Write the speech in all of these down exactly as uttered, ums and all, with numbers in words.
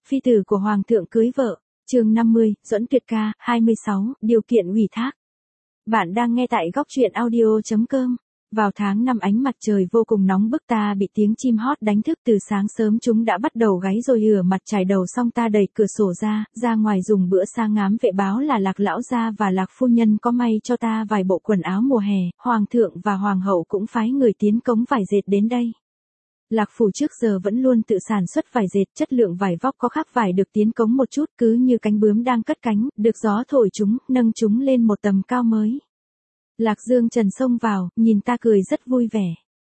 Phi tử của Hoàng thượng cưới vợ, chương năm mươi, Duẫn Tuyệt ca, hai mươi sáu, điều kiện ủy thác. Bạn đang nghe tại góc truyện audio.com. Vào tháng năm ánh mặt trời vô cùng nóng bức, ta bị tiếng chim hót đánh thức từ sáng sớm, chúng đã bắt đầu gáy rồi rửa mặt chải đầu xong ta đẩy cửa sổ ra, ra ngoài dùng bữa sáng ngám vệ báo là Lạc lão gia và Lạc phu nhân có may cho ta vài bộ quần áo mùa hè, Hoàng thượng và Hoàng hậu cũng phái người tiến cống vải dệt đến đây. Lạc phủ trước giờ vẫn luôn tự sản xuất vải dệt, chất lượng vải vóc có khác vải được tiến cống một chút, cứ như cánh bướm đang cất cánh, được gió thổi chúng, nâng chúng lên một tầm cao mới. Lạc Dương Trần xông vào, nhìn ta cười rất vui vẻ.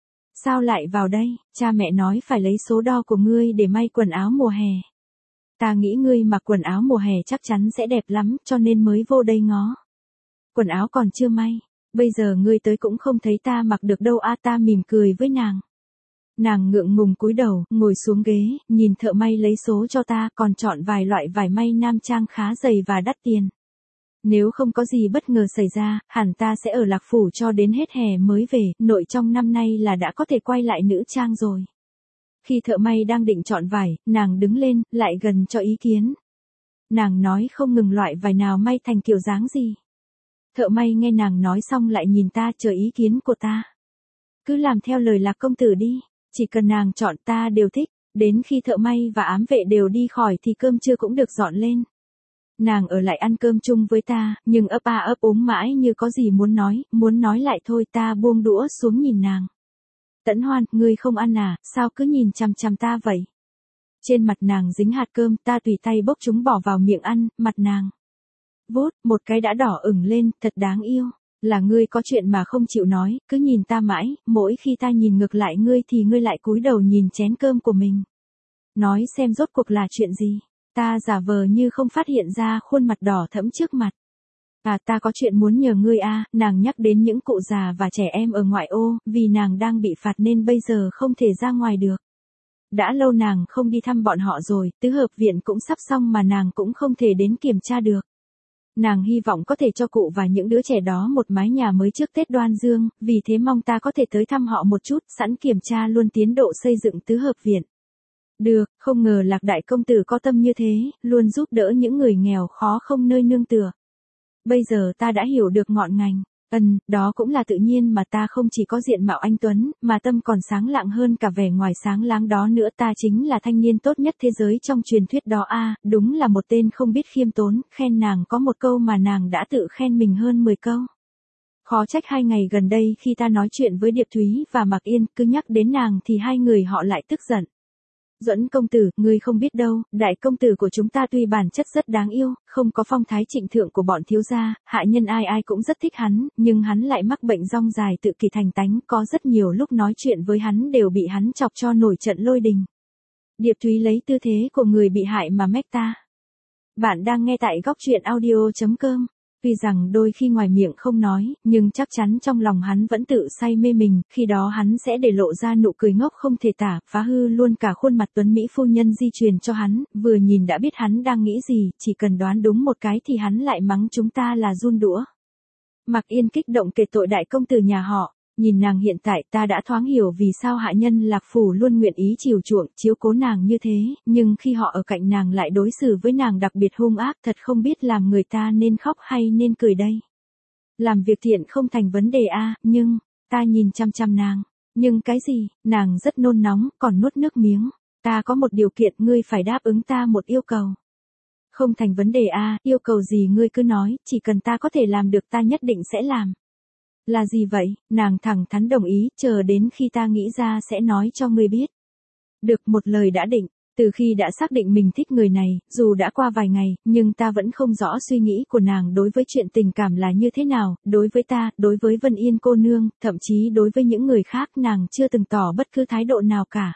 Sao lại vào đây, cha mẹ nói phải lấy số đo của ngươi để may quần áo mùa hè. Ta nghĩ ngươi mặc quần áo mùa hè chắc chắn sẽ đẹp lắm, cho nên mới vô đây ngó. Quần áo còn chưa may, bây giờ ngươi tới cũng không thấy ta mặc được đâu a. Ta mỉm cười với nàng. Nàng ngượng ngùng cúi đầu, ngồi xuống ghế, nhìn thợ may lấy số cho ta, còn chọn vài loại vải may nam trang khá dày và đắt tiền. Nếu không có gì bất ngờ xảy ra, hẳn ta sẽ ở Lạc phủ cho đến hết hè mới về, nội trong năm nay là đã có thể quay lại nữ trang rồi. Khi thợ may đang định chọn vải, nàng đứng lên, lại gần cho ý kiến. Nàng nói không ngừng loại vải nào may thành kiểu dáng gì. Thợ may nghe nàng nói xong lại nhìn ta chờ ý kiến của ta. Cứ làm theo lời Lạc công tử đi, chỉ cần nàng chọn ta đều thích. Đến khi thợ may và ám vệ đều đi khỏi thì cơm trưa cũng được dọn lên. Nàng ở lại ăn cơm chung với ta, nhưng ấp a ấp úng mãi như có gì muốn nói, muốn nói lại thôi. Ta buông đũa xuống nhìn nàng. Tẫn Hoan, ngươi không ăn à, sao cứ nhìn chằm chằm ta vậy? Trên mặt nàng dính hạt cơm, ta tùy tay bốc chúng bỏ vào miệng ăn, mặt nàng vốt, một cái đã đỏ ửng lên, thật đáng yêu. Là ngươi có chuyện mà không chịu nói, cứ nhìn ta mãi, mỗi khi ta nhìn ngược lại ngươi thì ngươi lại cúi đầu nhìn chén cơm của mình. Nói xem rốt cuộc là chuyện gì? Ta giả vờ như không phát hiện ra khuôn mặt đỏ thẫm trước mặt. À, ta có chuyện muốn nhờ ngươi a. Nàng nhắc đến những cụ già và trẻ em ở ngoại ô, vì nàng đang bị phạt nên bây giờ không thể ra ngoài được. Đã lâu nàng không đi thăm bọn họ rồi, tứ hợp viện cũng sắp xong mà nàng cũng không thể đến kiểm tra được. Nàng hy vọng có thể cho cụ và những đứa trẻ đó một mái nhà mới trước Tết Đoan Dương, vì thế mong ta có thể tới thăm họ một chút, sẵn kiểm tra luôn tiến độ xây dựng tứ hợp viện. Được, không ngờ Lạc đại công tử có tâm như thế, luôn giúp đỡ những người nghèo khó không nơi nương tựa. Bây giờ ta đã hiểu được ngọn ngành. Ừm, đó cũng là tự nhiên mà ta không chỉ có diện mạo anh tuấn, mà tâm còn sáng lạng hơn cả vẻ ngoài sáng láng đó nữa. Ta chính là thanh niên tốt nhất thế giới trong truyền thuyết đó a. À, đúng là một tên không biết khiêm tốn. Khen nàng có một câu mà nàng đã tự khen mình hơn mười câu. Khó trách hai ngày gần đây khi ta nói chuyện với Điệp Thúy và Mạc Yên, cứ nhắc đến nàng thì hai người họ lại tức giận. Duẫn công tử, ngươi không biết đâu, đại công tử của chúng ta tuy bản chất rất đáng yêu, không có phong thái trịnh thượng của bọn thiếu gia, hạ nhân ai ai cũng rất thích hắn, nhưng hắn lại mắc bệnh rong dài tự kỷ thành tánh, có rất nhiều lúc nói chuyện với hắn đều bị hắn chọc cho nổi trận lôi đình. Điệp Thúy lấy tư thế của người bị hại mà mách ta. Bạn đang nghe tại góc truyện audio.com. Tuy rằng đôi khi ngoài miệng không nói, nhưng chắc chắn trong lòng hắn vẫn tự say mê mình, khi đó hắn sẽ để lộ ra nụ cười ngốc không thể tả, phá hư luôn cả khuôn mặt tuấn mỹ phu nhân di truyền cho hắn, vừa nhìn đã biết hắn đang nghĩ gì, chỉ cần đoán đúng một cái thì hắn lại mắng chúng ta là giun đũa. Mạc Yên kích động kể tội đại công tử nhà họ. Nhìn nàng hiện tại ta đã thoáng hiểu vì sao hạ nhân Lạc phủ luôn nguyện ý chiều chuộng, chiếu cố nàng như thế, nhưng khi họ ở cạnh nàng lại đối xử với nàng đặc biệt hung ác, thật không biết làm người ta nên khóc hay nên cười đây. Làm việc thiện không thành vấn đề a, nhưng, ta nhìn chăm chăm nàng, nhưng cái gì, nàng rất nôn nóng, còn nuốt nước miếng, ta có một điều kiện ngươi phải đáp ứng ta một yêu cầu. Không thành vấn đề a, yêu cầu gì ngươi cứ nói, chỉ cần ta có thể làm được ta nhất định sẽ làm. Là gì vậy? Nàng thẳng thắn đồng ý, chờ đến khi ta nghĩ ra sẽ nói cho ngươi biết. Được, một lời đã định, từ khi đã xác định mình thích người này, dù đã qua vài ngày, nhưng ta vẫn không rõ suy nghĩ của nàng đối với chuyện tình cảm là như thế nào, đối với ta, đối với Vân Yên cô nương, thậm chí đối với những người khác nàng chưa từng tỏ bất cứ thái độ nào cả.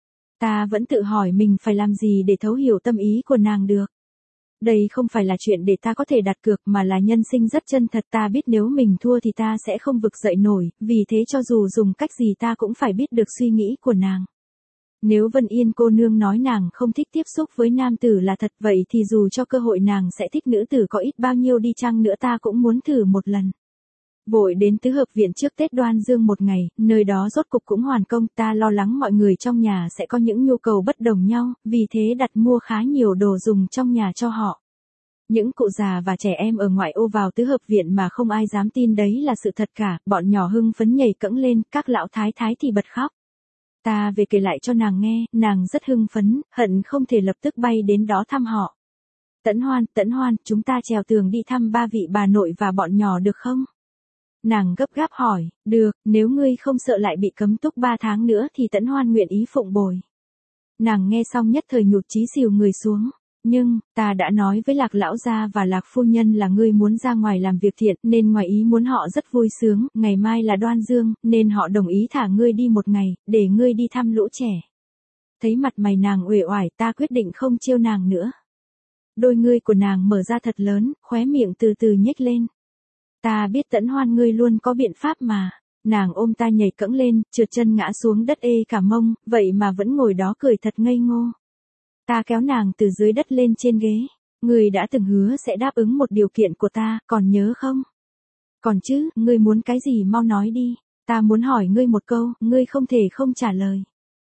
Ta vẫn tự hỏi mình phải làm gì để thấu hiểu tâm ý của nàng được. Đây không phải là chuyện để ta có thể đặt cược mà là nhân sinh rất chân thật. Ta biết nếu mình thua thì ta sẽ không vực dậy nổi, vì thế cho dù dùng cách gì ta cũng phải biết được suy nghĩ của nàng. Nếu Vân Yên cô nương nói nàng không thích tiếp xúc với nam tử là thật vậy thì dù cho cơ hội nàng sẽ thích nữ tử có ít bao nhiêu đi chăng nữa ta cũng muốn thử một lần. Vội đến tứ hợp viện trước Tết Đoan Dương một ngày, nơi đó rốt cục cũng hoàn công, ta lo lắng mọi người trong nhà sẽ có những nhu cầu bất đồng nhau, vì thế đặt mua khá nhiều đồ dùng trong nhà cho họ. Những cụ già và trẻ em ở ngoại ô vào tứ hợp viện mà không ai dám tin đấy là sự thật cả, bọn nhỏ hưng phấn nhảy cẫng lên, các lão thái thái thì bật khóc. Ta về kể lại cho nàng nghe, nàng rất hưng phấn, hận không thể lập tức bay đến đó thăm họ. Tẫn Hoan, Tẫn Hoan, chúng ta trèo tường đi thăm ba vị bà nội và bọn nhỏ được không? Nàng gấp gáp hỏi, được, nếu ngươi không sợ lại bị cấm túc ba tháng nữa thì Tẫn Hoan nguyện ý phụng bồi. Nàng nghe xong nhất thời nhụt chí xìu người xuống. Nhưng, ta đã nói với Lạc lão gia và Lạc phu nhân là ngươi muốn ra ngoài làm việc thiện, nên ngoài ý muốn họ rất vui sướng, ngày mai là Đoan Dương, nên họ đồng ý thả ngươi đi một ngày, để ngươi đi thăm lũ trẻ. Thấy mặt mày nàng uể oải, ta quyết định không trêu nàng nữa. Đôi ngươi của nàng mở ra thật lớn, khóe miệng từ từ nhếch lên. Ta biết Tẫn Hoan ngươi luôn có biện pháp mà. Nàng ôm ta nhảy cẫng lên, trượt chân ngã xuống đất ê cả mông, vậy mà vẫn ngồi đó cười thật ngây ngô. Ta kéo nàng từ dưới đất lên trên ghế. Ngươi đã từng hứa sẽ đáp ứng một điều kiện của ta, còn nhớ không? Còn chứ, ngươi muốn cái gì mau nói đi. Ta muốn hỏi ngươi một câu, ngươi không thể không trả lời.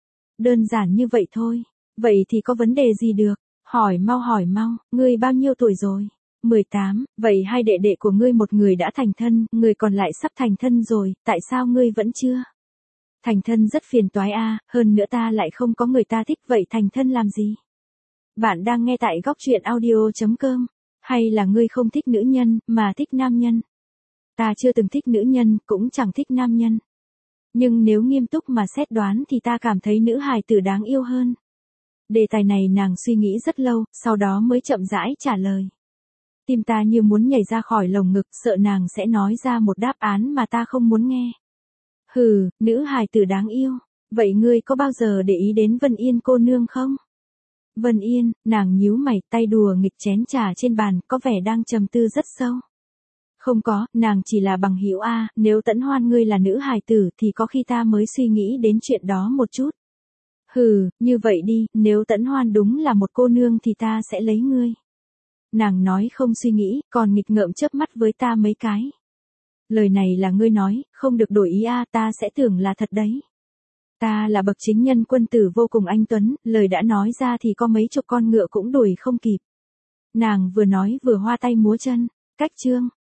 Đơn giản như vậy thôi. Vậy thì có vấn đề gì được? Hỏi mau hỏi mau, ngươi bao nhiêu tuổi rồi? mười tám, vậy hai đệ đệ của ngươi một người đã thành thân, người còn lại sắp thành thân rồi, tại sao ngươi vẫn chưa? Thành thân rất phiền toái a, hơn nữa ta lại không có người ta thích, vậy thành thân làm gì? Bạn đang nghe tại góc truyện audio chấm com, hay là ngươi không thích nữ nhân, mà thích nam nhân? Ta chưa từng thích nữ nhân, cũng chẳng thích nam nhân. Nhưng nếu nghiêm túc mà xét đoán thì ta cảm thấy nữ hài tử đáng yêu hơn. Đề tài này nàng suy nghĩ rất lâu, sau đó mới chậm rãi trả lời. Tim ta như muốn nhảy ra khỏi lồng ngực, sợ nàng sẽ nói ra một đáp án mà ta không muốn nghe. Hừ, nữ hài tử đáng yêu. Vậy ngươi có bao giờ để ý đến Vân Yên cô nương không? Vân Yên, nàng nhíu mày, tay đùa nghịch chén trà trên bàn, có vẻ đang trầm tư rất sâu. Không có, nàng chỉ là bằng hữu a, nếu Tẫn Hoan ngươi là nữ hài tử thì có khi ta mới suy nghĩ đến chuyện đó một chút. Hừ, như vậy đi, nếu Tẫn Hoan đúng là một cô nương thì ta sẽ lấy ngươi. Nàng nói không suy nghĩ, còn nghịch ngợm chớp mắt với ta mấy cái. Lời này là ngươi nói, không được đổi ý a, ta sẽ tưởng là thật đấy. Ta là bậc chính nhân quân tử vô cùng anh tuấn, lời đã nói ra thì có mấy chục con ngựa cũng đuổi không kịp. Nàng vừa nói vừa hoa tay múa chân, cách chương.